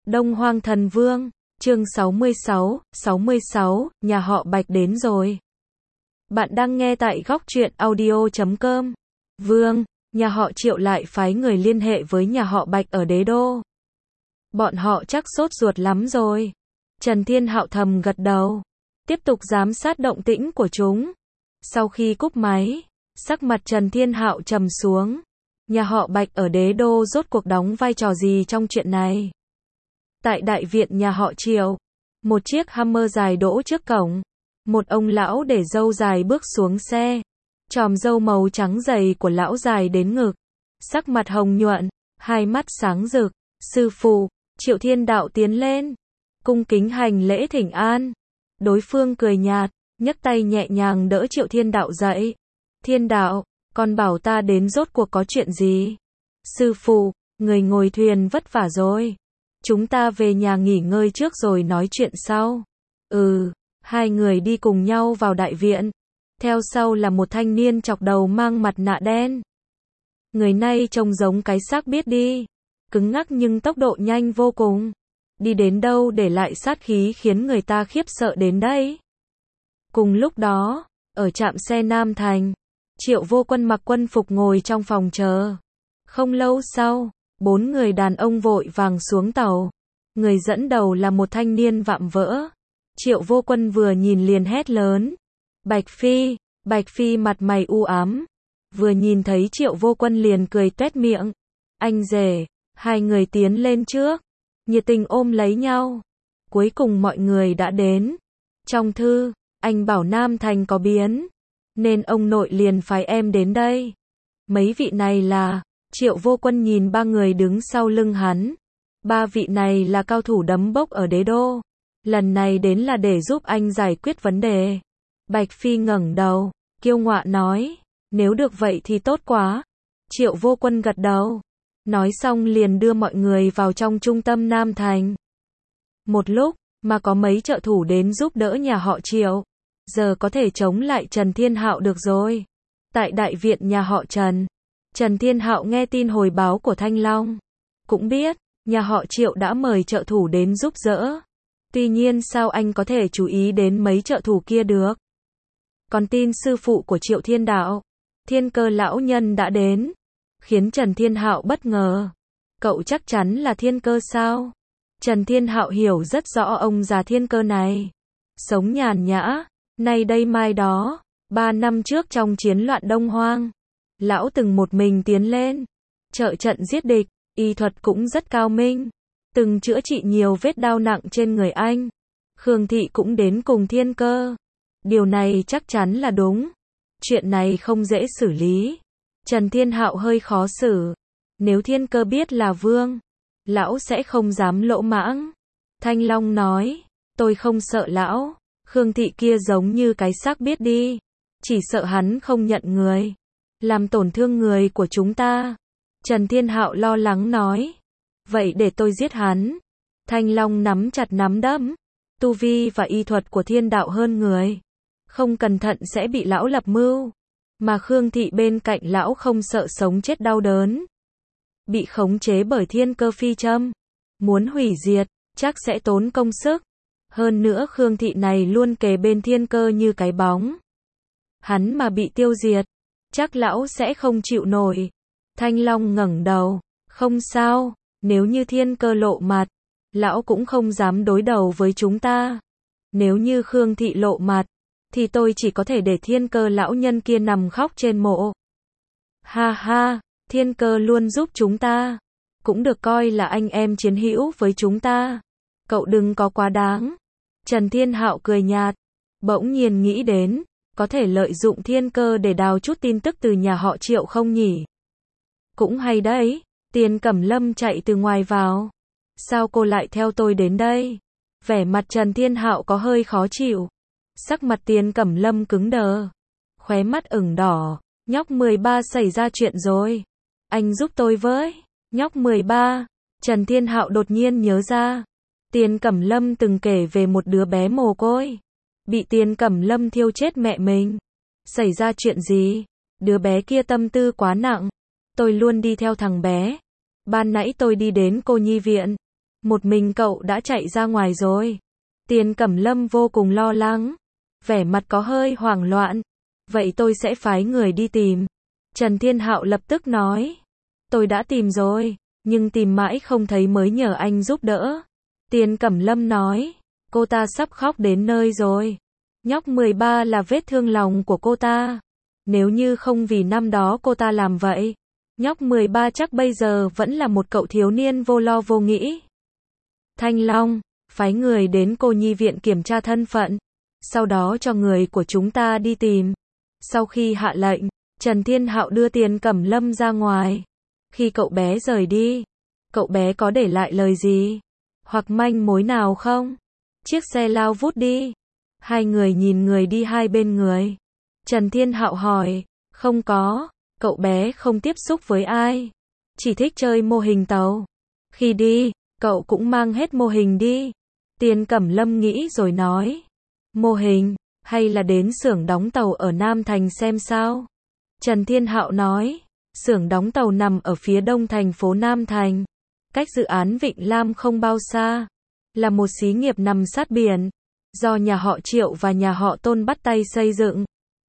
Đông Hoang Thần Vương, chương 66, nhà họ Bạch đến rồi. Bạn đang nghe tại góc truyện audio.com. Vương, nhà họ Triệu lại phái người liên hệ với nhà họ Bạch ở Đế Đô. Bọn họ chắc sốt ruột lắm rồi. Trần Thiên Hạo thầm gật đầu, tiếp tục giám sát động tĩnh của chúng. Sau khi cúp máy, sắc mặt Trần Thiên Hạo trầm xuống. Nhà họ Bạch ở Đế Đô rốt cuộc đóng vai trò gì trong chuyện này? Tại đại viện nhà họ Triệu, một chiếc Hummer dài đỗ trước cổng. Một ông lão để râu dài bước xuống xe. Chòm râu màu trắng dày của lão dài đến ngực. Sắc mặt hồng nhuận, hai mắt sáng rực. Sư phụ, Triệu Thiên Đạo tiến lên. Cung kính hành lễ thỉnh an. Đối phương cười nhạt, nhấc tay nhẹ nhàng đỡ Triệu Thiên Đạo dậy. Thiên Đạo, con bảo ta đến rốt cuộc có chuyện gì? Sư phụ, người ngồi thuyền vất vả rồi. Chúng ta về nhà nghỉ ngơi trước rồi nói chuyện sau. Hai người đi cùng nhau vào đại viện. Theo sau là một thanh niên chọc đầu mang mặt nạ đen. Người này trông giống cái xác biết đi. Cứng ngắc nhưng tốc độ nhanh vô cùng. Đi đến đâu để lại sát khí khiến người ta khiếp sợ đến đấy. Cùng lúc đó, ở trạm xe Nam Thành, Triệu Vô Quân mặc quân phục ngồi trong phòng chờ. Không lâu sau, 4 người đàn ông vội vàng xuống tàu. Người dẫn đầu là một thanh niên vạm vỡ. Triệu Vô Quân vừa nhìn liền hét lớn. Bạch Phi mặt mày u ám. Vừa nhìn thấy Triệu Vô Quân liền cười tuét miệng. Anh rể, hai người tiến lên trước. Nhiệt tình ôm lấy nhau. Cuối cùng mọi người đã đến. Trong thư, anh bảo Nam Thành có biến. Nên ông nội liền phái em đến đây. Mấy vị này là... Triệu Vô Quân nhìn ba người đứng sau lưng hắn. Ba vị này là cao thủ đấm bốc ở Đế Đô. Lần này đến là để giúp anh giải quyết vấn đề. Bạch Phi ngẩng đầu, kiêu ngạo nói, nếu được vậy thì tốt quá. Triệu Vô Quân gật đầu. Nói xong liền đưa mọi người vào trong trung tâm Nam Thành. Một lúc, mà có mấy trợ thủ đến giúp đỡ nhà họ Triệu. Giờ có thể chống lại Trần Thiên Hạo được rồi. Tại đại viện nhà họ Trần. Trần Thiên Hạo nghe tin hồi báo của Thanh Long. Cũng biết, nhà họ Triệu đã mời trợ thủ đến giúp đỡ. Tuy nhiên sao anh có thể chú ý đến mấy trợ thủ kia được? Còn tin sư phụ của Triệu Thiên Đạo, Thiên Cơ lão nhân đã đến. Khiến Trần Thiên Hạo bất ngờ. Cậu chắc chắn là Thiên Cơ sao? Trần Thiên Hạo hiểu rất rõ ông già Thiên Cơ này. Sống nhàn nhã, nay đây mai đó. 3 năm trước trong chiến loạn Đông Hoang, lão từng một mình tiến lên, trợ trận giết địch, y thuật cũng rất cao minh, từng chữa trị nhiều vết đau nặng trên người anh. Khương Thị cũng đến cùng Thiên Cơ. Điều này chắc chắn là đúng. Chuyện này không dễ xử lý. Trần Thiên Hạo hơi khó xử. Nếu Thiên Cơ biết là Vương, lão sẽ không dám lỗ mãng. Thanh Long nói, tôi không sợ lão. Khương Thị kia giống như cái xác biết đi. Chỉ sợ hắn không nhận người, làm tổn thương người của chúng ta. Trần Thiên Hạo lo lắng nói. Vậy để tôi giết hắn. Thanh Long nắm chặt nắm đấm. Tu vi và y thuật của Thiên Đạo hơn người. Không cẩn thận sẽ bị lão lập mưu. Mà Khương Thị bên cạnh lão không sợ sống chết đau đớn. Bị khống chế bởi Thiên Cơ phi châm. Muốn hủy diệt, chắc sẽ tốn công sức. Hơn nữa Khương Thị này luôn kề bên Thiên Cơ như cái bóng. Hắn mà bị tiêu diệt, chắc lão sẽ không chịu nổi. Thanh Long ngẩng đầu, không sao, nếu như Thiên Cơ lộ mặt, lão cũng không dám đối đầu với chúng ta. Nếu như Khương Thị lộ mặt, thì tôi chỉ có thể để Thiên Cơ lão nhân kia nằm khóc trên mộ. Ha ha, Thiên Cơ luôn giúp chúng ta, cũng được coi là anh em chiến hữu với chúng ta. Cậu đừng có quá đáng. Trần Thiên Hạo cười nhạt, bỗng nhiên nghĩ đến, có thể lợi dụng Thiên Cơ để đào chút tin tức từ nhà họ Triệu không nhỉ? Cũng hay đấy. Tiền Cẩm Lâm chạy từ ngoài vào. Sao cô lại theo tôi đến đây? Vẻ mặt Trần Thiên Hạo có hơi khó chịu. Sắc mặt Tiền Cẩm Lâm cứng đờ. Khóe mắt ửng đỏ. Nhóc 13 xảy ra chuyện rồi. Anh giúp tôi với. Nhóc 13. Trần Thiên Hạo đột nhiên nhớ ra. Tiền Cẩm Lâm từng kể về một đứa bé mồ côi. Bị Tiền Cẩm Lâm thiêu chết mẹ mình. Xảy ra chuyện gì? Đứa bé kia tâm tư quá nặng. Tôi luôn đi theo thằng bé. Ban nãy tôi đi đến cô nhi viện. Một mình cậu đã chạy ra ngoài rồi. Tiền Cẩm Lâm vô cùng lo lắng, vẻ mặt có hơi hoảng loạn. Vậy tôi sẽ phái người đi tìm. Trần Thiên Hạo lập tức nói. Tôi đã tìm rồi, nhưng tìm mãi không thấy mới nhờ anh giúp đỡ. Tiền Cẩm Lâm nói. Cô ta sắp khóc đến nơi rồi. Nhóc 13 là vết thương lòng của cô ta. Nếu như không vì năm đó cô ta làm vậy, nhóc 13 chắc bây giờ vẫn là một cậu thiếu niên vô lo vô nghĩ. Thanh Long, phái người đến cô nhi viện kiểm tra thân phận, sau đó cho người của chúng ta đi tìm. Sau khi hạ lệnh, Trần Thiên Hạo đưa Tiền Cẩm Lâm ra ngoài. Khi cậu bé rời đi, cậu bé có để lại lời gì? Hoặc manh mối nào không? Chiếc xe lao vút đi. Hai người nhìn người đi hai bên người. Trần Thiên Hạo hỏi. Không có, cậu bé không tiếp xúc với ai. Chỉ thích chơi mô hình tàu. Khi đi, cậu cũng mang hết mô hình đi. Tiền Cẩm Lâm nghĩ rồi nói. Mô hình, hay là đến xưởng đóng tàu ở Nam Thành xem sao? Trần Thiên Hạo nói. Xưởng đóng tàu nằm ở phía đông thành phố Nam Thành, cách dự án Vịnh Lam không bao xa. Là một xí nghiệp nằm sát biển, do nhà họ Triệu và nhà họ Tôn bắt tay xây dựng.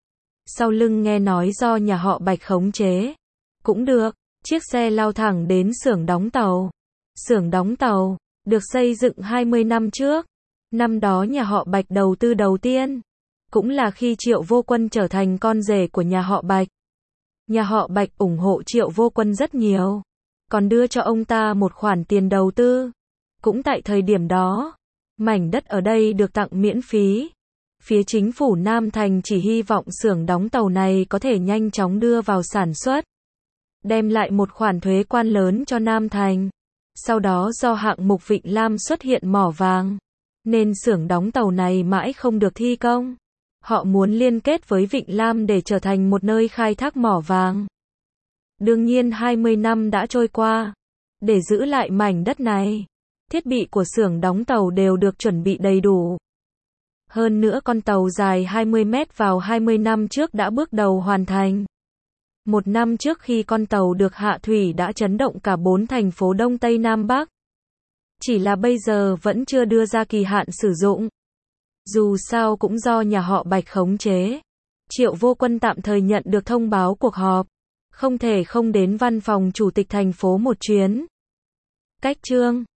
Sau lưng nghe nói do nhà họ Bạch khống chế. Cũng được, chiếc xe lao thẳng đến xưởng đóng tàu. Xưởng đóng tàu, được xây dựng 20 năm trước. Năm đó nhà họ Bạch đầu tư đầu tiên. Cũng là khi Triệu Vô Quân trở thành con rể của nhà họ Bạch. Nhà họ Bạch ủng hộ Triệu Vô Quân rất nhiều. Còn đưa cho ông ta một khoản tiền đầu tư. Cũng tại thời điểm đó, mảnh đất ở đây được tặng miễn phí. Phía chính phủ Nam Thành chỉ hy vọng xưởng đóng tàu này có thể nhanh chóng đưa vào sản xuất, đem lại một khoản thuế quan lớn cho Nam Thành. Sau đó do hạng mục Vịnh Lam xuất hiện mỏ vàng, nên xưởng đóng tàu này mãi không được thi công. Họ muốn liên kết với Vịnh Lam để trở thành một nơi khai thác mỏ vàng. Đương nhiên 20 năm đã trôi qua. Để giữ lại mảnh đất này, thiết bị của xưởng đóng tàu đều được chuẩn bị đầy đủ. Hơn nữa con tàu dài 20 mét vào 20 năm trước đã bước đầu hoàn thành. Một năm trước khi con tàu được hạ thủy đã chấn động cả 4 thành phố Đông Tây Nam Bắc. Chỉ là bây giờ vẫn chưa đưa ra kỳ hạn sử dụng. Dù sao cũng do nhà họ Bạch khống chế. Triệu Vô Quân tạm thời nhận được thông báo cuộc họp. Không thể không đến văn phòng chủ tịch thành phố một chuyến. Cách chương